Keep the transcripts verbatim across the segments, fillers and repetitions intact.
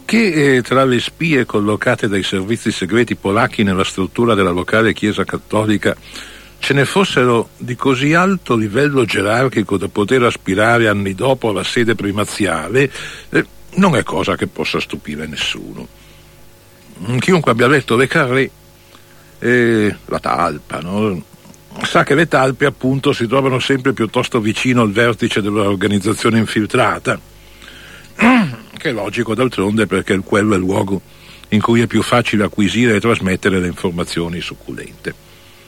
che eh, tra le spie collocate dai servizi segreti polacchi nella struttura della locale Chiesa Cattolica ce ne fossero di così alto livello gerarchico da poter aspirare anni dopo alla sede primaziale, eh, non è cosa che possa stupire nessuno. Chiunque abbia letto Le Carré, eh, la talpa, no? Sa che le talpe appunto si trovano sempre piuttosto vicino al vertice dell'organizzazione infiltrata, che è logico d'altronde, perché quello è il luogo in cui è più facile acquisire e trasmettere le informazioni succulente.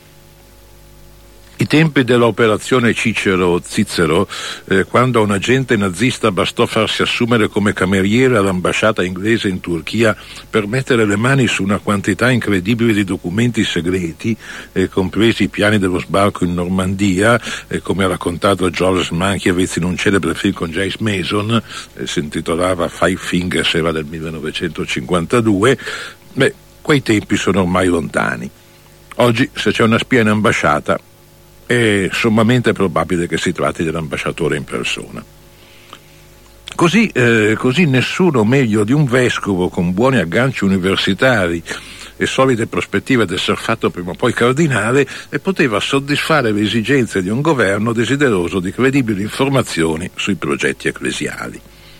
I tempi dell'operazione Cicero Zizzero, eh, quando a un agente nazista bastò farsi assumere come cameriere all'ambasciata inglese in Turchia per mettere le mani su una quantità incredibile di documenti segreti, eh, compresi i piani dello sbarco in Normandia, eh, come ha raccontato Georges Mankiewicz in un celebre film con James Mason, eh, si intitolava Five Fingers, era del millenovecentocinquantadue. Beh, quei tempi sono ormai lontani. Oggi, se c'è una spia in ambasciata, è sommamente probabile che si tratti dell'ambasciatore in persona. Così, eh, così nessuno meglio di un vescovo con buoni agganci universitari e solide prospettive di essere fatto prima o poi cardinale e poteva soddisfare le esigenze di un governo desideroso di credibili informazioni sui progetti ecclesiali.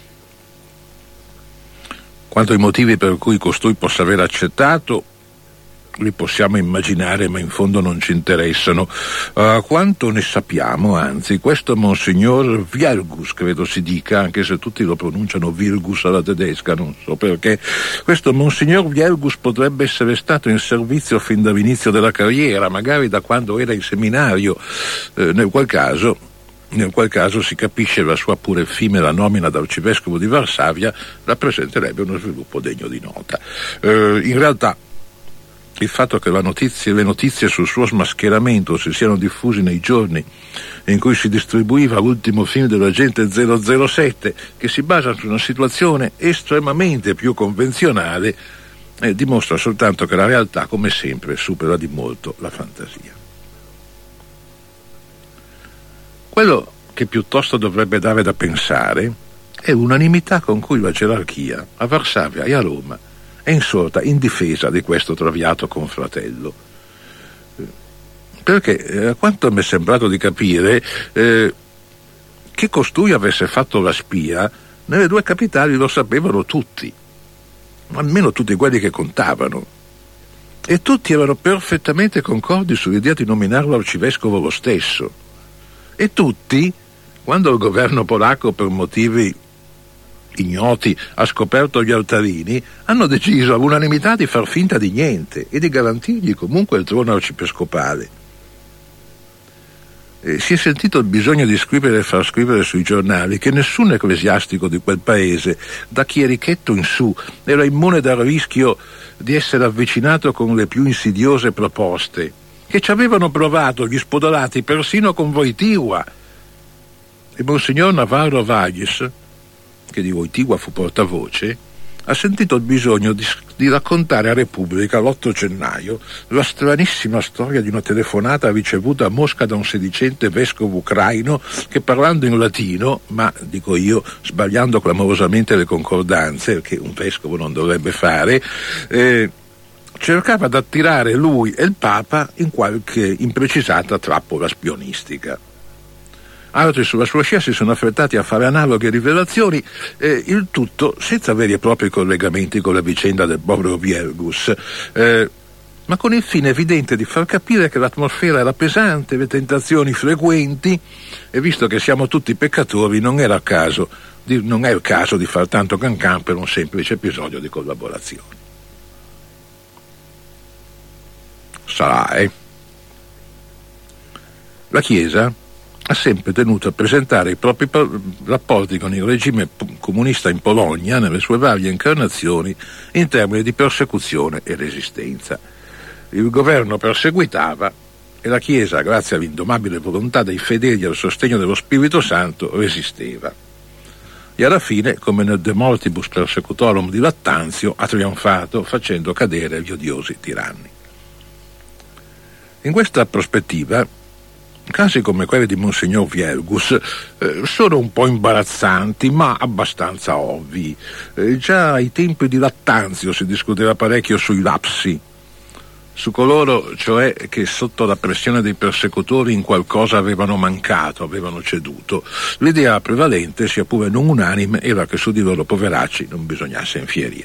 Quanto ai motivi per cui costui possa aver accettato, li possiamo immaginare, ma in fondo non ci interessano. Uh, quanto ne sappiamo, anzi, questo Monsignor Wielgus, credo si dica, anche se tutti lo pronunciano Wilgus alla tedesca, non so perché, questo Monsignor Wielgus potrebbe essere stato in servizio fin dall'inizio della carriera, magari da quando era in seminario, eh, nel qual caso nel qual caso si capisce la sua pure effimera nomina da arcivescovo di Varsavia rappresenterebbe uno sviluppo degno di nota. Uh, in realtà il fatto che la notizie, le notizie sul suo smascheramento si siano diffusi nei giorni in cui si distribuiva l'ultimo film dell'agente zero zero sette, che si basa su una situazione estremamente più convenzionale, eh, dimostra soltanto che la realtà, come sempre, supera di molto la fantasia. Quello che piuttosto dovrebbe dare da pensare è l'unanimità con cui la gerarchia a Varsavia e a Roma è insorta in difesa di questo traviato confratello, perché a quanto mi è sembrato di capire, eh, che costui avesse fatto la spia nelle due capitali lo sapevano tutti, almeno tutti quelli che contavano, e tutti erano perfettamente concordi sull'idea di nominarlo arcivescovo lo stesso, e tutti, quando il governo polacco per motivi ignoti ha scoperto gli altarini, hanno deciso all'unanimità di far finta di niente e di garantirgli comunque il trono arciepiscopale. E si è sentito il bisogno di scrivere e far scrivere sui giornali che nessun ecclesiastico di quel paese, da chierichetto in su, era immune dal rischio di essere avvicinato con le più insidiose proposte, che ci avevano provato gli spodolati persino con Wojtyła. E Monsignor Navarro Vallis, che di Wojtyła fu portavoce, ha sentito il bisogno di, di raccontare a Repubblica l'otto gennaio la stranissima storia di una telefonata ricevuta a Mosca da un sedicente vescovo ucraino che, parlando in latino, ma dico io sbagliando clamorosamente le concordanze, che un vescovo non dovrebbe fare, eh, cercava di attirare lui e il Papa in qualche imprecisata trappola spionistica. Altri sulla sua scia si sono affrettati a fare analoghe rivelazioni, eh, il tutto senza veri e propri collegamenti con la vicenda del povero Wielgus, eh, ma con il fine evidente di far capire che l'atmosfera era pesante, le tentazioni frequenti, e visto che siamo tutti peccatori non era il caso di, non è il caso di far tanto cancan per un semplice episodio di collaborazione. Sarà, eh? La Chiesa ha sempre tenuto a presentare i propri rapporti con il regime comunista in Polonia nelle sue varie incarnazioni in termini di persecuzione e resistenza. Il governo perseguitava e la Chiesa, grazie all'indomabile volontà dei fedeli e al sostegno dello Spirito Santo, resisteva. E alla fine, come nel De Mortibus Persecutorum di Lattanzio, ha trionfato facendo cadere gli odiosi tiranni. In questa prospettiva, casi come quelli di Monsignor Vielgus eh, sono un po' imbarazzanti, ma abbastanza ovvi. Eh, già ai tempi di Lattanzio si discuteva parecchio sui lapsi, su coloro cioè che sotto la pressione dei persecutori in qualcosa avevano mancato, avevano ceduto. L'idea prevalente, sia pure non unanime, era che su di loro poveracci non bisognasse infierire.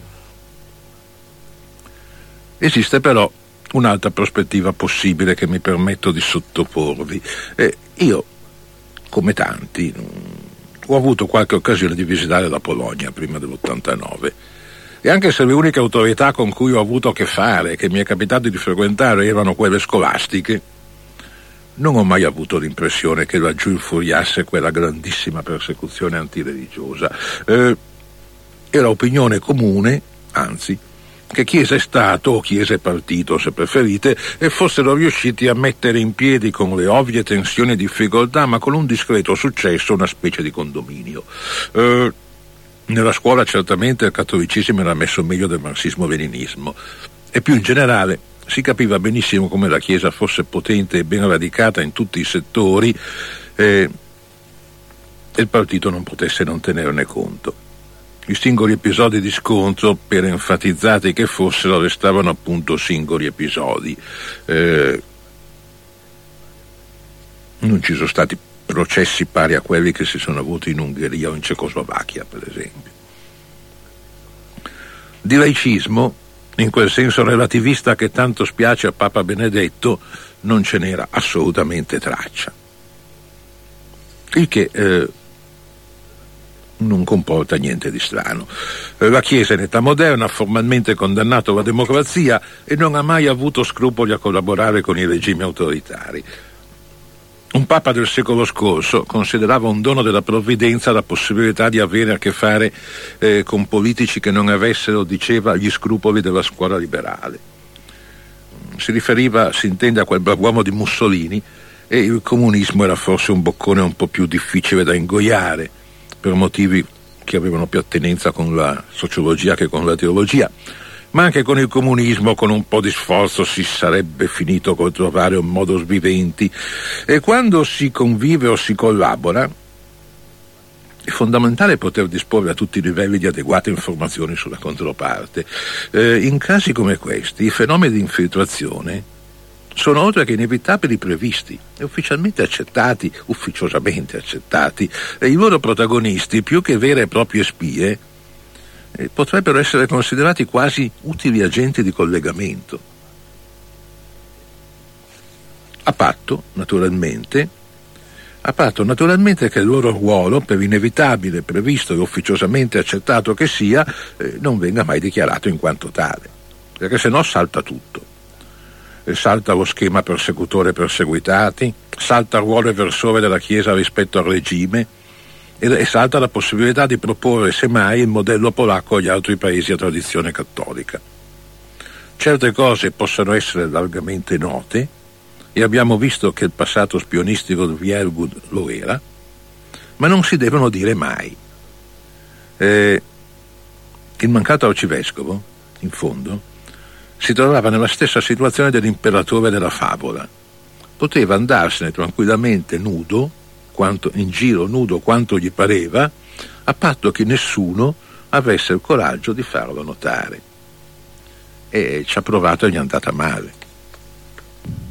Esiste però un'altra prospettiva possibile che mi permetto di sottoporvi. Eh, io, come tanti, ho avuto qualche occasione di visitare la Polonia prima dell'ottantanove, e anche se le uniche autorità con cui ho avuto a che fare, che mi è capitato di frequentare, erano quelle scolastiche, non ho mai avuto l'impressione che laggiù infuriasse quella grandissima persecuzione antireligiosa. Eh, era opinione comune, anzi, che Chiesa e Stato, o Chiesa e partito se preferite, e fossero riusciti a mettere in piedi con le ovvie tensioni e difficoltà, ma con un discreto successo, una specie di condominio. Eh, nella scuola certamente il cattolicesimo era messo meglio del marxismo-leninismo, e più in generale si capiva benissimo come la Chiesa fosse potente e ben radicata in tutti i settori eh, e il partito non potesse non tenerne conto. I singoli episodi di scontro, per enfatizzati che fossero, restavano appunto singoli episodi. Eh, non ci sono stati processi pari a quelli che si sono avuti in Ungheria o in Cecoslovacchia, per esempio. Di laicismo, in quel senso relativista che tanto spiace a Papa Benedetto, non ce n'era assolutamente traccia. Il che eh, non comporta niente di strano. La Chiesa in età moderna ha formalmente condannato la democrazia e non ha mai avuto scrupoli a collaborare con i regimi autoritari. Un papa del secolo scorso considerava un dono della provvidenza la possibilità di avere a che fare eh, con politici che non avessero, diceva, gli scrupoli della scuola liberale. Si riferiva, si intende, a quel brav'uomo di Mussolini, e il comunismo era forse un boccone un po' più difficile da ingoiare, per motivi che avevano più attenenza con la sociologia che con la teologia. Ma anche con il comunismo, con un po' di sforzo, si sarebbe finito col trovare un modus vivendi. E quando si convive o si collabora, è fondamentale poter disporre a tutti i livelli di adeguate informazioni sulla controparte. Eh, in casi come questi, i fenomeni di infiltrazione sono oltre che inevitabili previsti e ufficialmente accettati, ufficiosamente accettati, e i loro protagonisti, più che vere e proprie spie, eh, potrebbero essere considerati quasi utili agenti di collegamento. A patto, naturalmente, a patto naturalmente che il loro ruolo, per inevitabile, previsto e ufficiosamente accettato che sia, eh, non venga mai dichiarato in quanto tale, perché se no salta tutto. E salta lo schema persecutore-perseguitati, salta il ruolo eversore della Chiesa rispetto al regime e, e salta la possibilità di proporre semmai il modello polacco agli altri paesi a tradizione cattolica. Certe cose possono essere largamente note, e abbiamo visto che il passato spionistico di Vielgud lo era, ma non si devono dire mai. Eh, il mancato arcivescovo, in fondo, si trovava nella stessa situazione dell'imperatore della favola. Poteva andarsene tranquillamente nudo, quanto, in giro nudo quanto gli pareva, a patto che nessuno avesse il coraggio di farlo notare. E ci ha provato e gli è andata male.